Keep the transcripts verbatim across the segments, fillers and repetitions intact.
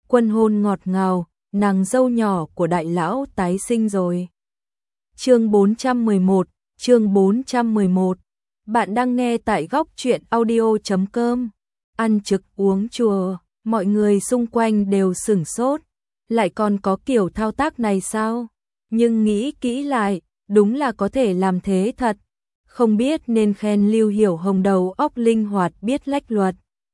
Quân hôn ngọt ngào, nàng dâu nhỏ của đại lão tái sinh rồi. Chương bốn trăm mười một, chương bốn trăm mười một. Bạn đang nghe tại góc truyện audio chấm com. Ăn trực uống chùa, mọi người xung quanh đều sửng sốt, lại còn có kiểu thao tác này sao? Nhưng nghĩ kỹ lại, đúng là có thể làm thế thật. Không biết nên khen Lưu Hiểu Hồng đầu óc linh hoạt biết lách luật,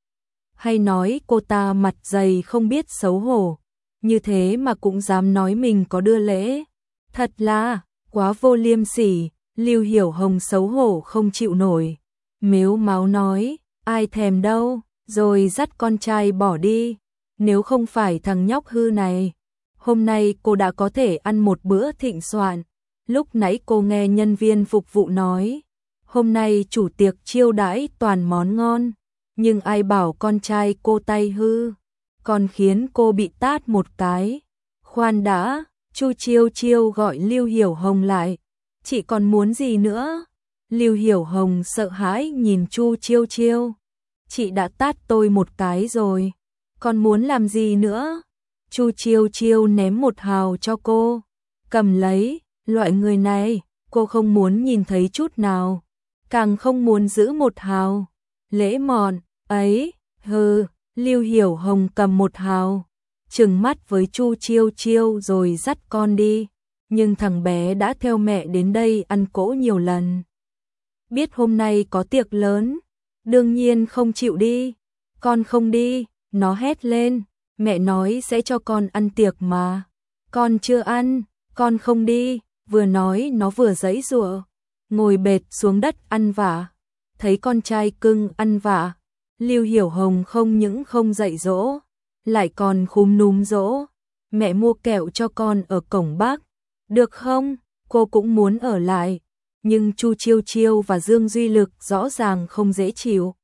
hay nói cô ta mặt dày không biết xấu hổ, như thế mà cũng dám nói mình có đưa lễ. Thật là quá vô liêm sỉ. Lưu Hiểu Hồng xấu hổ không chịu nổi, mếu máo nói, ai thèm đâu, rồi dắt con trai bỏ đi. Nếu không phải thằng nhóc hư này, hôm nay cô đã có thể ăn một bữa thịnh soạn. Lúc nãy cô nghe nhân viên phục vụ nói, hôm nay chủ tiệc chiêu đãi toàn món ngon, nhưng ai bảo con trai cô tay hư, còn khiến cô bị tát một cái. Khoan đã, Chu Chiêu Chiêu gọi Lưu Hiểu Hồng lại. Chị còn muốn gì nữa? Lưu Hiểu Hồng sợ hãi nhìn Chu Chiêu Chiêu. Chị đã tát tôi một cái rồi, còn muốn làm gì nữa? Chu Chiêu Chiêu ném một hào cho cô. Cầm lấy, loại người này, cô không muốn nhìn thấy chút nào, càng không muốn giữ một hào. Lễ mọn, ấy, hừ. Lưu Hiểu Hồng cầm một hào, trừng mắt với Chu Chiêu Chiêu rồi dắt con đi. Nhưng thằng bé đã theo mẹ đến đây ăn cỗ nhiều lần, biết hôm nay có tiệc lớn, đương nhiên không chịu đi. Con không đi, nó hét lên, mẹ nói sẽ cho con ăn tiệc mà. Con chưa ăn, con không đi. Vừa nói nó vừa giãy giụa, ngồi bệt xuống đất ăn vạ. Thấy con trai cưng ăn vạ, Lưu Hiểu Hồng không những không dạy dỗ, lại còn khúm núm dỗ. Mẹ mua kẹo cho con ở cổng Bắc, được không? Cô cũng muốn ở lại, nhưng Chu Chiêu Chiêu và Dương Duy Lực rõ ràng không dễ chịu.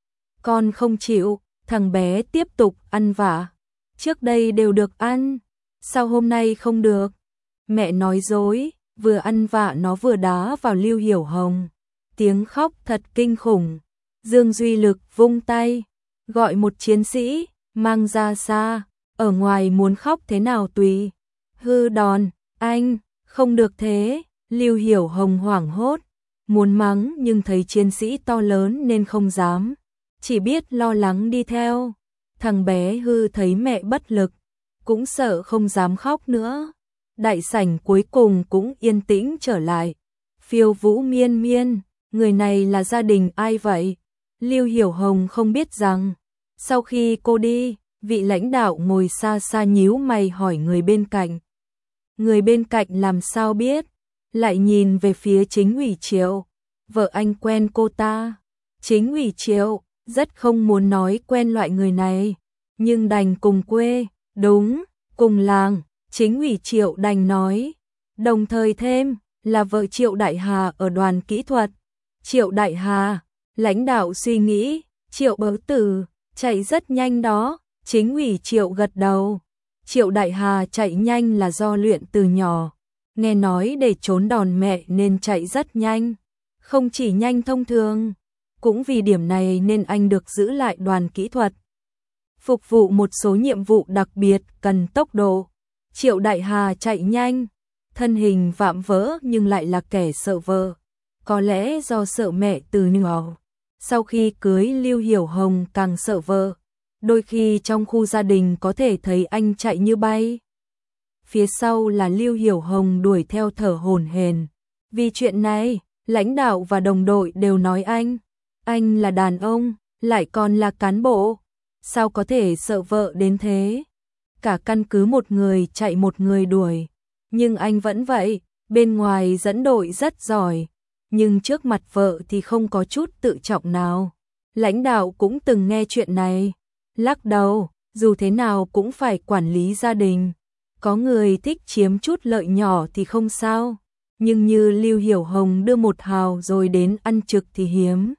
Con không chịu, thằng bé tiếp tục ăn vạ. Trước đây đều được ăn, sao hôm nay không được? Mẹ nói dối, vừa ăn vạ nó vừa đá vào Lưu Hiểu Hồng. Tiếng khóc thật kinh khủng. Dương Duy Lực vung tay, gọi một chiến sĩ, mang ra xa, ở ngoài muốn khóc thế nào tùy. Hư đòn, anh, không được thế. Lưu Hiểu Hồng hoảng hốt, muốn mắng nhưng thấy chiến sĩ to lớn nên không dám, chỉ biết lo lắng đi theo. Thằng bé hư thấy mẹ bất lực, cũng sợ không dám khóc nữa. Đại sảnh cuối cùng cũng yên tĩnh trở lại. Phiêu Vũ Miên Miên, người này là gia đình ai vậy? Lưu Hiểu Hồng không biết rằng, sau khi cô đi, vị lãnh đạo ngồi xa xa nhíu mày hỏi người bên cạnh. Người bên cạnh làm sao biết, lại nhìn về phía Chính ủy Triệu. Vợ anh quen cô ta. Chính ủy Triệu rất không muốn nói quen loại người này, nhưng đành cùng quê, đúng, cùng làng. Chính ủy Triệu đành nói, đồng thời thêm là vợ Triệu Đại Hà ở đoàn kỹ thuật. Triệu Đại Hà, lãnh đạo suy nghĩ, Triệu bớ tử, chạy rất nhanh đó. Chính ủy Triệu gật đầu. Triệu Đại Hà chạy nhanh là do luyện từ nhỏ, nghe nói để trốn đòn mẹ nên chạy rất nhanh, không chỉ nhanh thông thường. Cũng vì điểm này nên anh được giữ lại đoàn kỹ thuật, phục vụ một số nhiệm vụ đặc biệt cần tốc độ. Triệu Đại Hà chạy nhanh, thân hình vạm vỡ nhưng lại là kẻ sợ vợ, có lẽ do sợ mẹ từ nhỏ. Sau khi cưới Lưu Hiểu Hồng càng sợ vợ, đôi khi trong khu gia đình có thể thấy anh chạy như bay. Phía sau là Lưu Hiểu Hồng đuổi theo thở hổn hển. Vì chuyện này, lãnh đạo và đồng đội đều nói anh, anh là đàn ông, lại còn là cán bộ, sao có thể sợ vợ đến thế? Cả căn cứ một người chạy một người đuổi, nhưng anh vẫn vậy, bên ngoài dẫn đội rất giỏi, nhưng trước mặt vợ thì không có chút tự trọng nào. Lãnh đạo cũng từng nghe chuyện này, lắc đầu, dù thế nào cũng phải quản lý gia đình. Có người thích chiếm chút lợi nhỏ thì không sao, nhưng như Lưu Hiểu Hồng đưa một hào rồi đến ăn trực thì hiếm.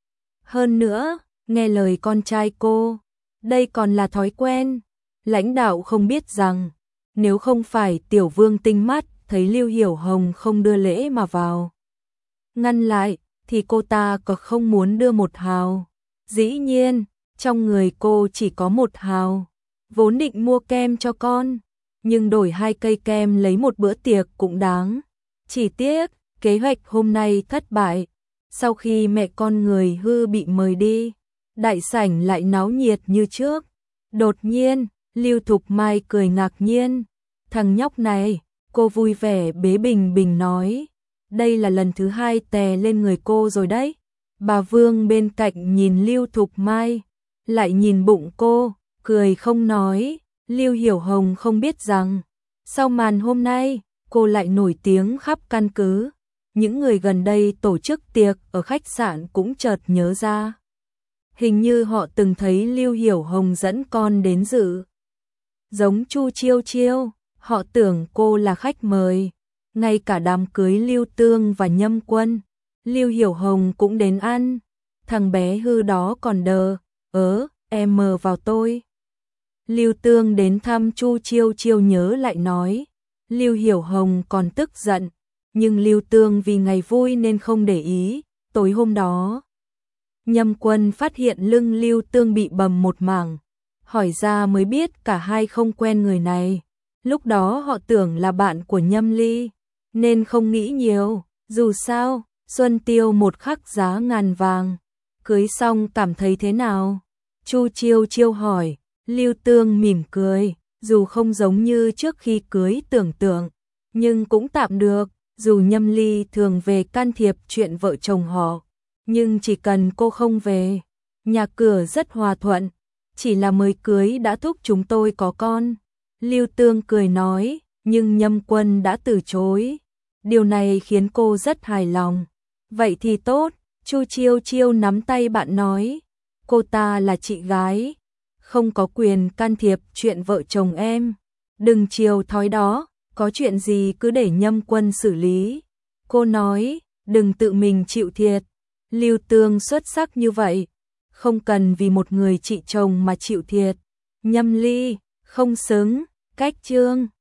Hơn nữa, nghe lời con trai cô, đây còn là thói quen. Lãnh đạo không biết rằng, nếu không phải Tiểu Vương tinh mắt thấy Lưu Hiểu Hồng không đưa lễ mà vào ngăn lại, thì cô ta có không muốn đưa một hào. Dĩ nhiên, trong người cô chỉ có một hào. vốn định mua kem cho con, nhưng đổi hai cây kem lấy một bữa tiệc cũng đáng. Chỉ tiếc, kế hoạch hôm nay thất bại. Sau khi mẹ con người hư bị mời đi, đại sảnh lại náo nhiệt như trước. Đột nhiên, Lưu Thục Mai cười ngạc nhiên. Thằng nhóc này, cô vui vẻ bế Bình Bình nói. Đây là lần thứ hai tè lên người cô rồi đấy. Bà Vương bên cạnh nhìn Lưu Thục Mai, lại nhìn bụng cô, cười không nói. Lưu Hiểu Hồng không biết rằng, sau màn hôm nay, cô lại nổi tiếng khắp căn cứ. Những người gần đây tổ chức tiệc ở khách sạn cũng chợt nhớ ra. Hình như họ từng thấy Lưu Hiểu Hồng dẫn con đến dự. Giống Chu Chiêu Chiêu, họ tưởng cô là khách mời. Ngay cả đám cưới Lưu Tương và Nhâm Quân, Lưu Hiểu Hồng cũng đến ăn. Thằng bé hư đó còn đờ, ớ, em mờ vào tôi. Lưu Tương đến thăm Chu Chiêu Chiêu nhớ lại nói. Lưu Hiểu Hồng còn tức giận, nhưng Lưu Tương vì ngày vui nên không để ý. Tối hôm đó, Nhâm Quân phát hiện lưng Lưu Tương bị bầm một mảng, hỏi ra mới biết cả hai không quen người này. Lúc đó họ tưởng là bạn của Nhâm Ly, nên không nghĩ nhiều. Dù sao, Xuân Tiêu một khắc giá ngàn vàng. Cưới xong cảm thấy thế nào? Chu Chiêu Chiêu hỏi. Lưu Tương mỉm cười, dù không giống như trước khi cưới tưởng tượng, nhưng cũng tạm được. Dù Nhâm Ly thường về can thiệp chuyện vợ chồng họ, nhưng chỉ cần cô không về, nhà cửa rất hòa thuận. Chỉ là mới cưới đã thúc chúng tôi có con. Lưu Tương cười nói, nhưng Nhâm Quân đã từ chối. Điều này khiến cô rất hài lòng. Vậy thì tốt, Chu Chiêu Chiêu nắm tay bạn nói. Cô ta là chị gái, không có quyền can thiệp chuyện vợ chồng em. Đừng chiều thói đó, có chuyện gì cứ để Nhâm Quân xử lý. Cô nói, đừng tự mình chịu thiệt. Lưu Tương xuất sắc như vậy, không cần vì một người chị chồng mà chịu thiệt. Nhâm Ly, không xứng, cách chương.